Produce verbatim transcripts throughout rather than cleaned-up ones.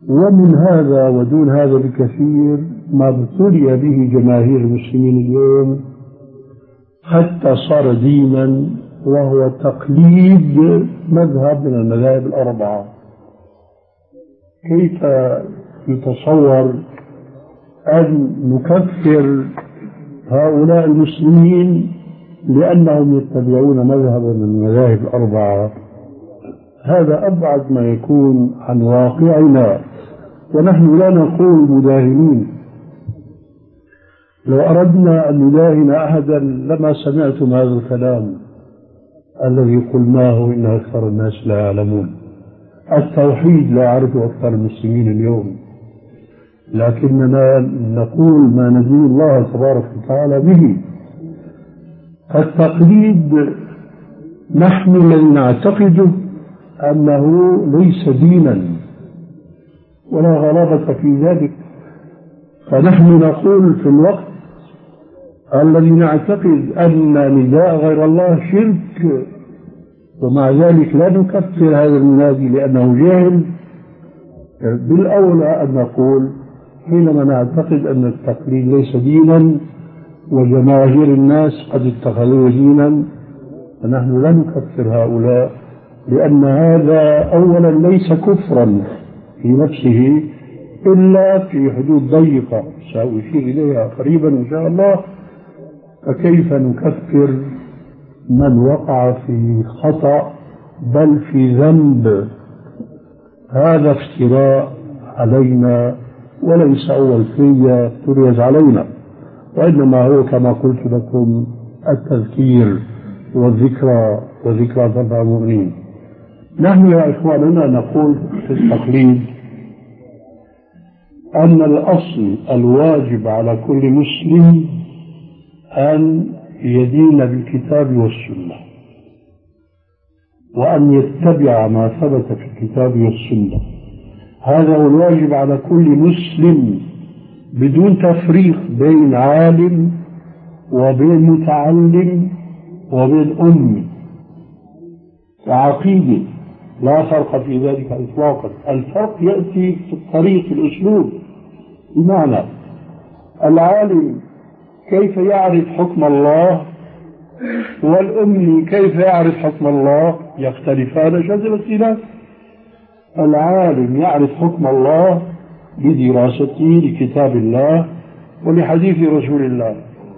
ومن هذا ودون هذا بكثير ما ابتلي به جماهير المسلمين اليوم حتى صار دينا، وهو تقليد مذهب من المذاهب الأربعة. كيف يتصور أن نكفر هؤلاء المسلمين لأنهم يتبعون مذهبا من المذاهب الأربعة؟ هذا أبعد ما يكون عن واقعنا، ونحن لا نقول مداهنين. لو أردنا أن نداهن أحدا لما سمعتم هذا الكلام الذي قلناه إن أكثر الناس لا يعلمون. التوحيد لا يعرفه أكثر المسلمين اليوم، لكننا نقول ما ندين الله تبارك وتعالى به. التقليد نحن الذي نعتقده أنه ليس دينا ولا غرابة في ذلك، فنحن نقول في الوقت الذي نعتقد أن نداء غير الله شرك، ومع ذلك لا نكفر هذا المنادي لأنه جاهل. بالأولى أن نقول حينما نعتقد أن التقليد ليس دينا وجماهير الناس قد اتخذوه دينا، فنحن لا نكفر هؤلاء، لأن هذا أولا ليس كفرا في نفسه إلا في حدود ضيقة سأشير إليها قريبا إن شاء الله. فكيف نكفر من وقع في خطأ بل في ذنب؟ هذا افتراء علينا وليس أول فيا تريز علينا، وإنما هو كما قلت لكم التذكير والذكرى وذكرى تنفع المؤمنين. نحن يا إخواننا نقول في التقليد أن الأصل الواجب على كل مسلم أن يدين بالكتاب والسنة، وأن يتبع ما ثبت في الكتاب والسنة. هذا هو الواجب على كل مسلم بدون تفريق بين عالم وبين متعلم وبين أمي. عقيدة لا فرق في ذلك إطلاقا. الفرق يأتي في الطريق، في الأسلوب. بمعنى العالم كيف يعرف حكم الله والأمي كيف يعرف حكم الله يختلفان شديد الاختلاف. العالم يعرف حكم الله بدراسته لكتاب الله ولحديث رسول الله.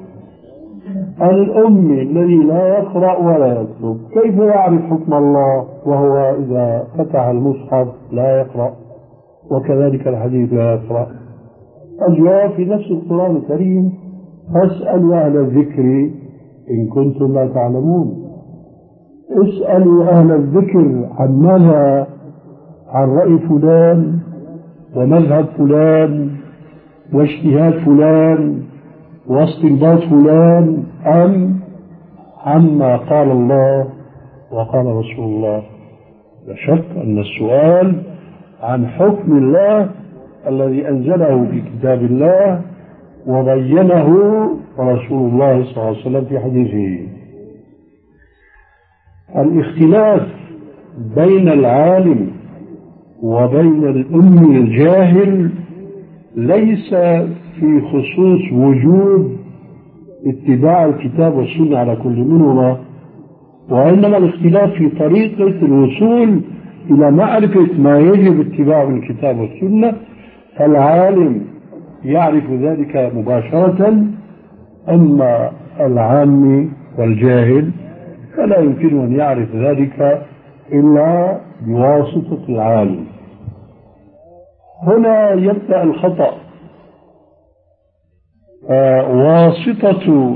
الأمي الذي لا يقرأ ولا يكتب كيف يعرف حكم الله وهو إذا فتح المصحف لا يقرأ، وكذلك الحديث لا يقرأ؟ الجواب في نفس القرآن الكريم: فاسألوا أهل الذكر إن كنتم لا تعلمون. اسألوا أهل الذكر عن ماذا؟ عن رأي فلان ومذهب فلان واجتهاد فلان واستنباط فلان، أم عما قال الله وقال رسول الله؟ لا شك أن السؤال عن حكم الله الذي أنزله في كتاب الله وبينه رسول الله صلى الله عليه وسلم في حديثه. الاختلاف بين العالم وبين الأمي الجاهل ليس في خصوص وجود اتباع الكتاب والسنة على كل منهما، وإنما الاختلاف في طريقة الوصول إلى معرفة ما يجب اتباعه من الكتاب والسنة. فالعالم يعرف ذلك مباشرة، أما العام والجاهل فلا يمكن أن يعرف ذلك إلا بواسطة العالم. هنا يبدأ الخطأ. آه واسطة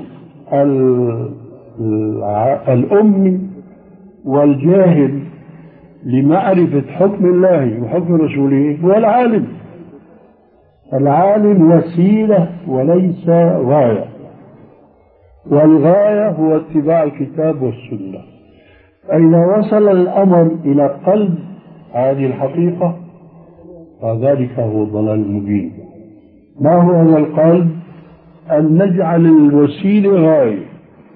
الأم والجاهل لمعرفة حكم الله وحكم رسوله هو العالم. العالم وسيلة وليس غاية، والغاية هو اتباع الكتاب والسنة. فإذا وصل الأمر إلى قلب هذه الحقيقة فذلك هو الضلال المبين. ما هو هذا القلب؟ أن نجعل الوسيلة غاية،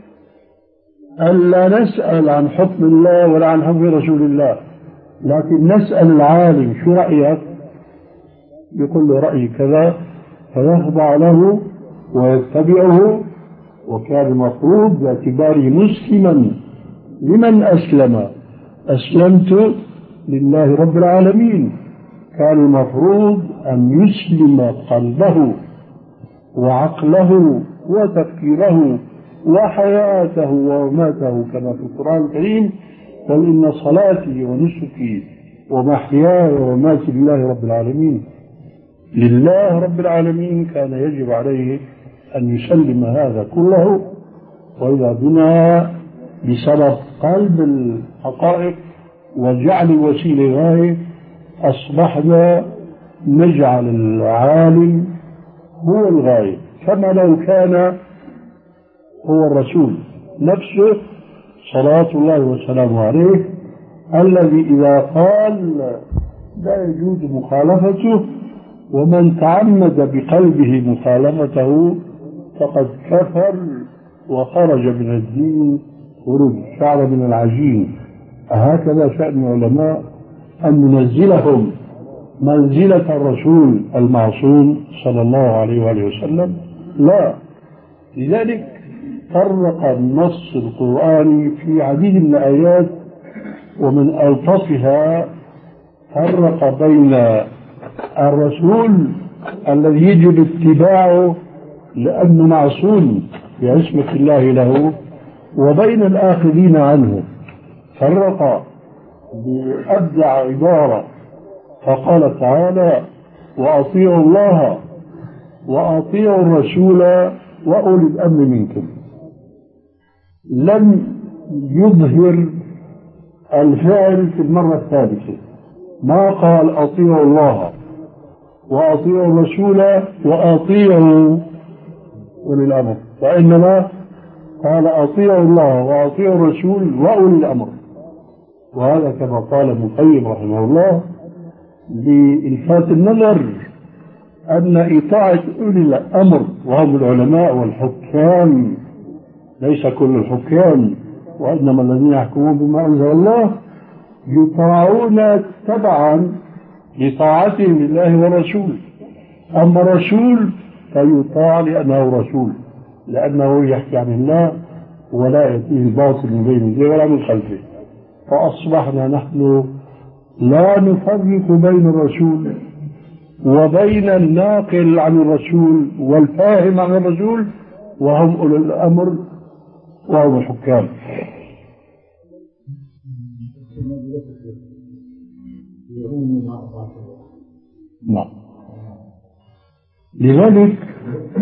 ألا نسأل عن حكم الله ولا عن حكم رسول الله، لكن نسأل العالم: شو رأيك؟ يقول له رأي كذا فيخضع له ويتبعه. وكان المفروض باعتباره مسلما لمن أسلم أسلمت لله رب العالمين، كان المفروض أن يسلم قلبه وعقله وتفكيره وحياته ومماته كما في القرآن الكريم: قل إن صلاتي ونسكي ومحياي ومماتي لله رب العالمين. لله رب العالمين كان يجب عليه أن يسلم هذا كله. وإذا بنا بسبب قلب الحقائق وجعل الوسيلة غاية أصبحنا نجعل العالم هو الغاية، كما لو كان هو الرسول نفسه صلاة الله وسلامه عليه، الذي إذا قال لا يجوز مخالفته، ومن تعمد بقلبه مخالفته فقد كفر وخرج من الدين خروج شعر من العجين. هكذا شأن العلماء أن ننزلهم منزلة الرسول المعصوم صلى الله عليه وآله وسلم؟ لا. لذلك فرق النص القرآني في عديد من الآيات، ومن ألطفها فرق بين الرسول الذي يجب اتباعه لأنه معصوم بعصمة الله له، وبين الآخذين عنه. فرق بأبدع عبارة فقال تعالى: وأطيعوا الله وأطيعوا الرسول وأولي الأمر منكم. لم يظهر الفعل في المرة الثالثة، ما قال أطيعوا الله وأطيعوا الرسول وأطيعوا أولي الأمر، وإنما قال أطيعوا الله وأطيعوا الرسول وأولي الأمر. وهذا كما قال ابن القيم رحمه الله بإلفات النظر أن إطاعة أولي الأمر وهم العلماء والحكام، ليس كل الحكام وإنما الذين يحكمون بما أنزل الله، يطاعون تبعا لطاعتهم لله ورسوله. أما الرسول فيطاع لأنه رسول، لأنه يحكي عن الله ولا يأتيه الباطل من بين يديه ولا من خلفه. فأصبحنا نحن لا نفرق بين الرسول وبين الناقل عن الرسول والفاهم عن الرسول، وهم أولي الأمر وهم الحكام. نعم. لذلك